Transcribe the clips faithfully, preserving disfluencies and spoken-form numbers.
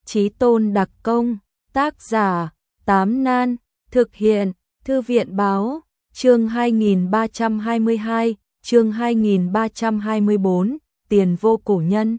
Chí Tôn đặc công, tác giả, Tám Nan, thực hiện, Thư viện báo, chương hai nghìn ba trăm hai mươi hai, chương hai nghìn ba trăm hai mươi bốn, tiền vô cổ nhân.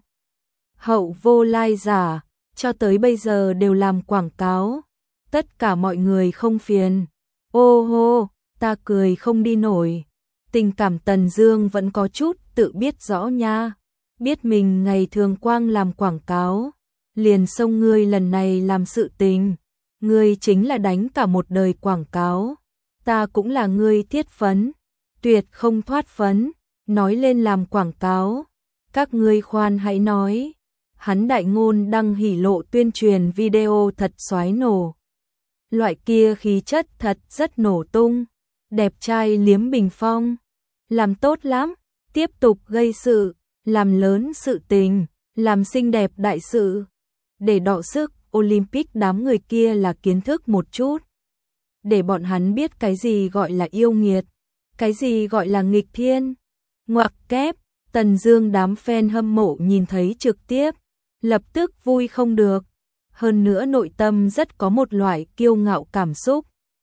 Hậu vô lai giả, cho tới bây giờ đều làm quảng cáo. Tất cả mọi người không phiền. Ô hô, ta cười không đi nổi. Tình cảm Tần Dương vẫn có chút tự biết rõ nha. Biết mình ngày thường quang làm quảng cáo, liền xông ngươi lần này làm sự tình. Ngươi chính là đánh cả một đời quảng cáo. Ta cũng là ngươi thiết phấn, tuyệt không thoát phấn. Nói lên làm quảng cáo, các ngươi khoan hãy nói. Hắn đại ngôn đăng hỉ lộ tuyên truyền video thật xoái nổ. Loại kia khí chất thật rất nổ tung. Đẹp trai liếm bình phong. Làm tốt lắm, tiếp tục gây sự, làm lớn sự tình, làm xinh đẹp đại sự. Để đọ sức Olympic đám người kia là kiến thức một chút. Để bọn hắn biết cái gì gọi là yêu nghiệt, cái gì gọi là nghịch thiên. Ngoặc kép, Tần Dương đám fan hâm mộ nhìn thấy trực tiếp, lập tức vui không được. Hơn nữa nội tâm rất có một loại kiêu ngạo cảm xúc.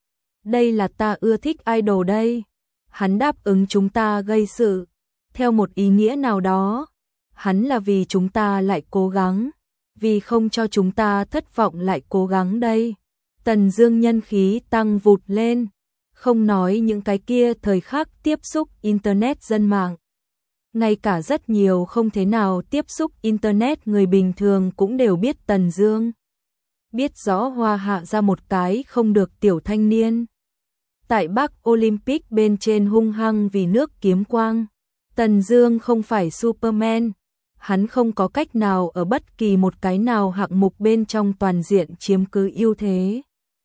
Đây là ta ưa thích idol đây. Hắn đáp ứng chúng ta gây sự. Theo một ý nghĩa nào đó, hắn là vì chúng ta lại cố gắng. Vì không cho chúng ta thất vọng lại cố gắng đây. Tần Dương nhân khí tăng vụt lên. Không nói những cái kia thời khắc tiếp xúc Internet dân mạng. Ngay cả rất nhiều không thế nào tiếp xúc Internet người bình thường cũng đều biết Tần Dương. Biết rõ Hoa Hạ ra một cái không được tiểu thanh niên. Tại Bắc Olympic bên trên hung hăng vì nước kiếm quang. Tần Dương không phải Superman. Hắn không có cách nào ở bất kỳ một cái nào hạng mục bên trong toàn diện chiếm cứ ưu thế.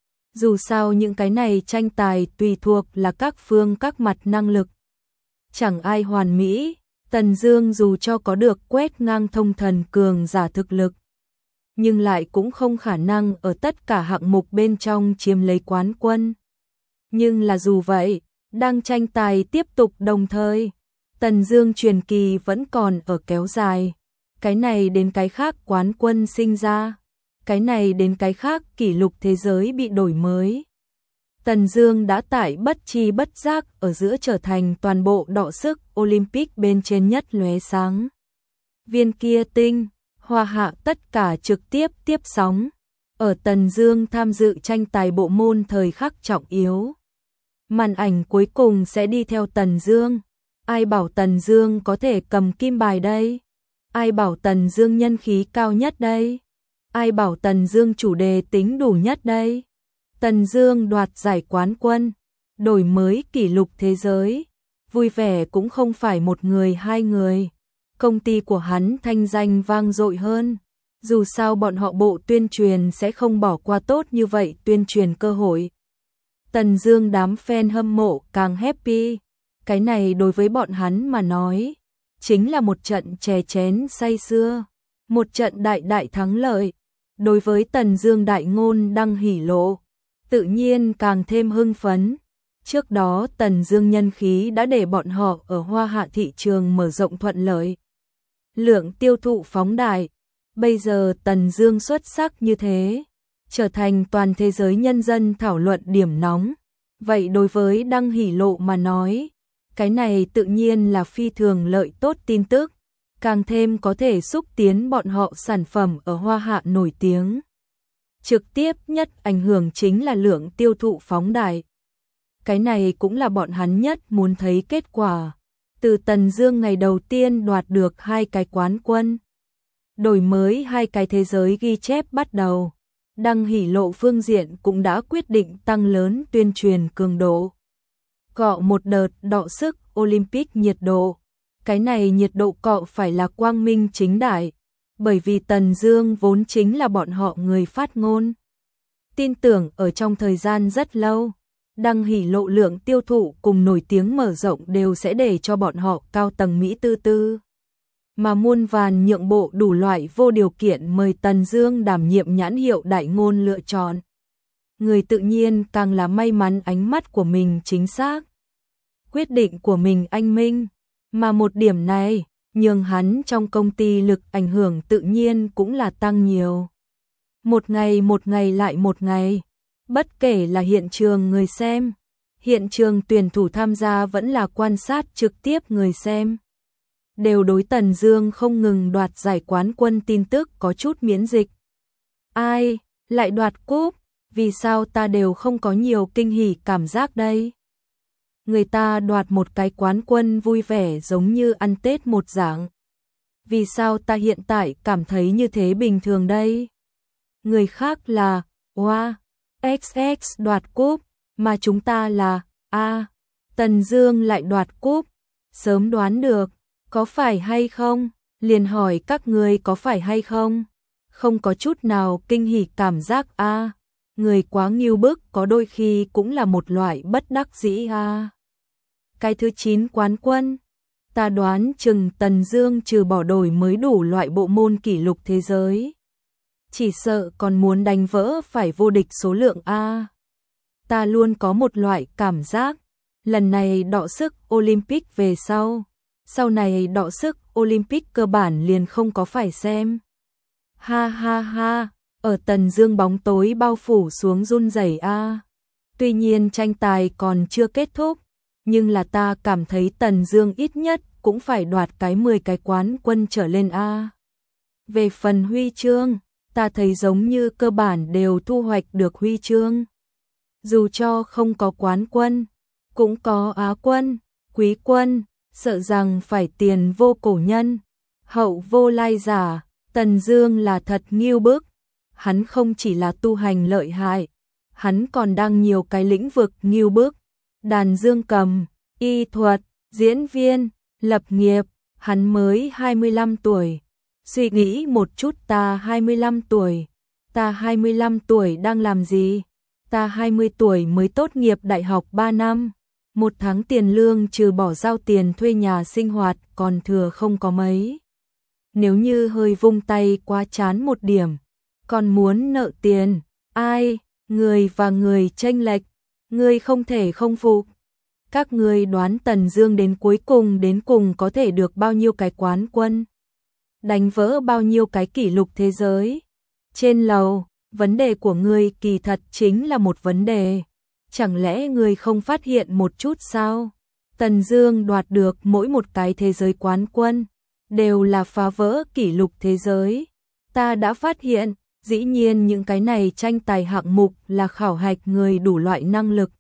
Dù sao những cái này tranh tài tùy thuộc là các phương các mặt năng lực. Chẳng ai hoàn mỹ. Tần Dương dù cho có được quét ngang thông thần cường giả thực lực, nhưng lại cũng không khả năng ở tất cả hạng mục bên trong chiếm lấy quán quân. Nhưng là dù vậy, đang tranh tài tiếp tục đồng thời, Tần Dương truyền kỳ vẫn còn ở kéo dài. Cái này đến cái khác quán quân sinh ra, cái này đến cái khác kỷ lục thế giới bị đổi mới. Tần Dương đã tại bất chi bất giác ở giữa trở thành toàn bộ đọ sức Olympic bên trên nhất lóe sáng. Viên kia tinh, Hoa Hạ tất cả trực tiếp tiếp sóng. Ở Tần Dương tham dự tranh tài bộ môn thời khắc trọng yếu. Màn ảnh cuối cùng sẽ đi theo Tần Dương. Ai bảo Tần Dương có thể cầm kim bài đây? Ai bảo Tần Dương nhân khí cao nhất đây? Ai bảo Tần Dương chủ đề tính đủ nhất đây? Tần Dương đoạt giải quán quân, đổi mới kỷ lục thế giới. Vui vẻ cũng không phải một người hai người. Công ty của hắn thanh danh vang dội hơn. Dù sao bọn họ bộ tuyên truyền sẽ không bỏ qua tốt như vậy tuyên truyền cơ hội. Tần Dương đám fan hâm mộ càng happy. Cái này đối với bọn hắn mà nói, chính là một trận chè chén say sưa, một trận đại đại thắng lợi. Đối với Tần Dương đại ngôn đăng hỉ lộ, tự nhiên càng thêm hưng phấn. Trước đó Tần Dương nhân khí đã để bọn họ ở Hoa Hạ thị trường mở rộng thuận lợi. Lượng tiêu thụ phóng đại, bây giờ Tần Dương xuất sắc như thế, trở thành toàn thế giới nhân dân thảo luận điểm nóng. Vậy đối với đăng hỉ lộ mà nói, cái này tự nhiên là phi thường lợi tốt tin tức, càng thêm có thể xúc tiến bọn họ sản phẩm ở Hoa Hạ nổi tiếng. Trực tiếp nhất ảnh hưởng chính là lượng tiêu thụ phóng đại. Cái này cũng là bọn hắn nhất muốn thấy kết quả. Từ Tần Dương ngày đầu tiên đoạt được hai cái quán quân, đổi mới hai cái thế giới ghi chép bắt đầu, đăng hỉ lộ phương diện cũng đã quyết định tăng lớn tuyên truyền cường độ. Cọ một đợt đọ sức Olympic nhiệt độ. Cái này nhiệt độ cọ phải là quang minh chính đại, bởi vì Tần Dương vốn chính là bọn họ người phát ngôn. Tin tưởng ở trong thời gian rất lâu, đăng hỉ lộ lượng tiêu thụ cùng nổi tiếng mở rộng đều sẽ để cho bọn họ cao tầng Mỹ tư tư. Mà muôn vàn nhượng bộ đủ loại vô điều kiện mời Tần Dương đảm nhiệm nhãn hiệu đại ngôn lựa chọn. Người tự nhiên càng là may mắn ánh mắt của mình chính xác. Quyết định của mình anh minh, mà một điểm này, nhường hắn trong công ty lực ảnh hưởng tự nhiên cũng là tăng nhiều. Một ngày một ngày lại một ngày, bất kể là hiện trường người xem, hiện trường tuyển thủ tham gia vẫn là quan sát trực tiếp người xem, đều đối Tần Dương không ngừng đoạt giải quán quân tin tức có chút miễn dịch. Ai, lại đoạt cúp, vì sao ta đều không có nhiều kinh hỉ cảm giác đây? Người ta đoạt một cái quán quân vui vẻ giống như ăn Tết một dạng. Vì sao ta hiện tại cảm thấy như thế bình thường đây? Người khác là, wow, ích ích đoạt cúp, mà chúng ta là, a, Tần Dương lại đoạt cúp. Sớm đoán được, có phải hay không? Liền hỏi các người có phải hay không? Không có chút nào kinh hỉ cảm giác a. Người quá nghiêu bức có đôi khi cũng là một loại bất đắc dĩ a. Cái thứ chín quán quân, ta đoán chừng Tần Dương trừ bỏ đổi mới đủ loại bộ môn kỷ lục thế giới, chỉ sợ còn muốn đánh vỡ phải vô địch số lượng a. Ta luôn có một loại cảm giác, lần này đọ sức Olympic về sau, sau này đọ sức Olympic cơ bản liền không có phải xem. Ha ha ha, ở Tần Dương bóng tối bao phủ xuống run rẩy a. Tuy nhiên tranh tài còn chưa kết thúc, nhưng là ta cảm thấy Tần Dương ít nhất cũng phải đoạt cái mười cái quán quân trở lên a. Về phần huy chương, ta thấy giống như cơ bản đều thu hoạch được huy chương. Dù cho không có quán quân, cũng có á quân, quý quân, sợ rằng phải tiền vô cổ nhân, hậu vô lai giả. Tần Dương là thật nghiêu bức, hắn không chỉ là tu hành lợi hại, hắn còn đang nhiều cái lĩnh vực nghiêu bức, đàn dương cầm, y thuật, diễn viên, lập nghiệp, hắn mới hai mươi lăm tuổi. Suy nghĩ một chút, ta hai mươi lăm tuổi, ta hai mươi lăm tuổi đang làm gì? Ta hai mươi tuổi mới tốt nghiệp đại học ba năm, một tháng tiền lương trừ bỏ giao tiền thuê nhà sinh hoạt còn thừa không có mấy. Nếu như hơi vung tay quá chán một điểm, còn muốn nợ tiền, ai, người và người chênh lệch, người không thể không phục. Các người đoán Tần Dương đến cuối cùng đến cùng có thể được bao nhiêu cái quán quân? Đánh vỡ bao nhiêu cái kỷ lục thế giới? Trên lầu, vấn đề của ngươi kỳ thật chính là một vấn đề. Chẳng lẽ ngươi không phát hiện một chút sao? Tần Dương đoạt được mỗi một cái thế giới quán quân, đều là phá vỡ kỷ lục thế giới. Ta đã phát hiện, dĩ nhiên những cái này tranh tài hạng mục là khảo hạch người đủ loại năng lực.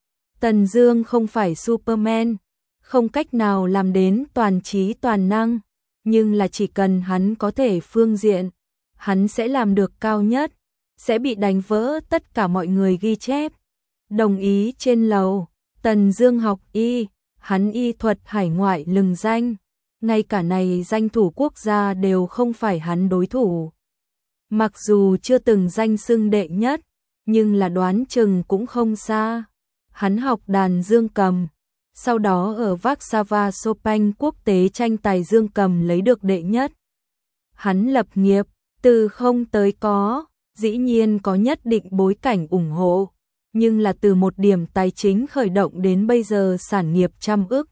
Tần Dương không phải Superman, không cách nào làm đến toàn trí toàn năng, nhưng là chỉ cần hắn có thể phương diện, hắn sẽ làm được cao nhất, sẽ bị đánh vỡ tất cả mọi người ghi chép. Đồng ý trên lầu, Tần Dương học y, hắn y thuật hải ngoại lừng danh, ngay cả này danh thủ quốc gia đều không phải hắn đối thủ. Mặc dù chưa từng danh xưng đệ nhất, nhưng là đoán chừng cũng không xa. Hắn học đàn dương cầm, sau đó ở Warsaw Chopin quốc tế tranh tài dương cầm lấy được đệ nhất. Hắn lập nghiệp, từ không tới có, dĩ nhiên có nhất định bối cảnh ủng hộ, nhưng là từ một điểm tài chính khởi động đến bây giờ sản nghiệp trăm ức.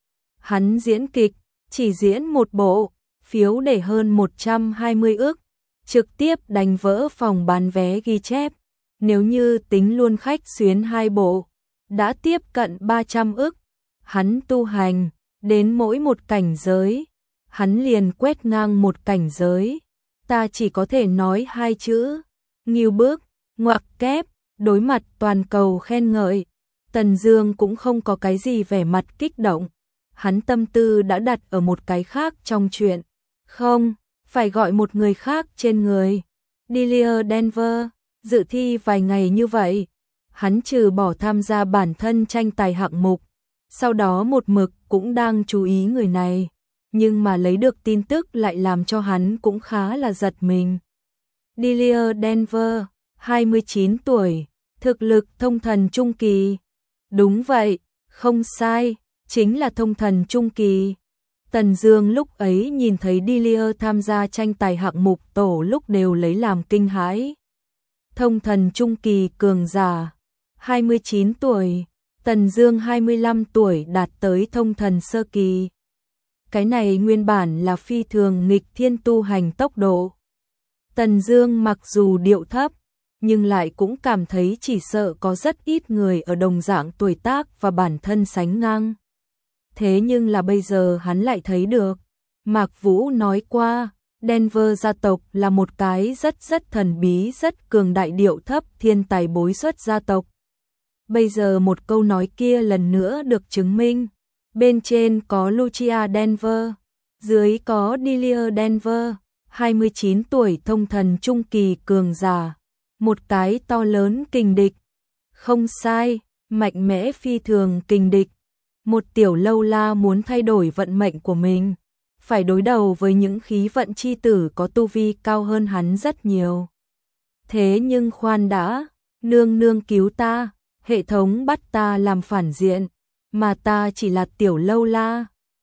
Hắn diễn kịch, chỉ diễn một bộ, phiếu để hơn một trăm hai mươi ức, trực tiếp đánh vỡ phòng bán vé ghi chép. Nếu như tính luôn khách xuyến hai bộ, đã tiếp cận ba trăm ức. Hắn tu hành, đến mỗi một cảnh giới, hắn liền quét ngang một cảnh giới. Ta chỉ có thể nói hai chữ, nghiêu bức, ngoặc kép, đối mặt toàn cầu khen ngợi. Tần Dương cũng không có cái gì vẻ mặt kích động, hắn tâm tư đã đặt ở một cái khác trong chuyện. Không, phải gọi một người khác trên người. Delia Denver, dự thi vài ngày như vậy, hắn trừ bỏ tham gia bản thân tranh tài hạng mục, sau đó một mực cũng đang chú ý người này, nhưng mà lấy được tin tức lại làm cho hắn cũng khá là giật mình. Delia Denver, hai mươi chín tuổi, thực lực thông thần trung kỳ. Đúng vậy, không sai, chính là thông thần trung kỳ. Tần Dương lúc ấy nhìn thấy Delia tham gia tranh tài hạng mục tổ lúc đều lấy làm kinh hãi. Thông thần trung kỳ cường giả, hai mươi chín tuổi, Tần Dương hai mươi lăm tuổi đạt tới thông thần sơ kỳ. Cái này nguyên bản là phi thường nghịch thiên tu hành tốc độ. Tần Dương mặc dù điệu thấp, nhưng lại cũng cảm thấy chỉ sợ có rất ít người ở đồng dạng tuổi tác và bản thân sánh ngang. Thế nhưng là bây giờ hắn lại thấy được. Mạc Vũ nói qua, Denver gia tộc là một cái rất rất thần bí, rất cường đại điệu thấp thiên tài bối xuất gia tộc. Bây giờ một câu nói kia lần nữa được chứng minh. Bên trên có Lucia Denver, dưới có Delia Denver, hai mươi chín tuổi thông thần trung kỳ cường giả. Một cái to lớn kình địch. Không sai, mạnh mẽ phi thường kình địch. Một tiểu lâu la muốn thay đổi vận mệnh của mình, phải đối đầu với những khí vận chi tử có tu vi cao hơn hắn rất nhiều. Thế nhưng khoan đã, nương nương cứu ta, hệ thống bắt ta làm phản diện, mà ta chỉ là tiểu lâu la.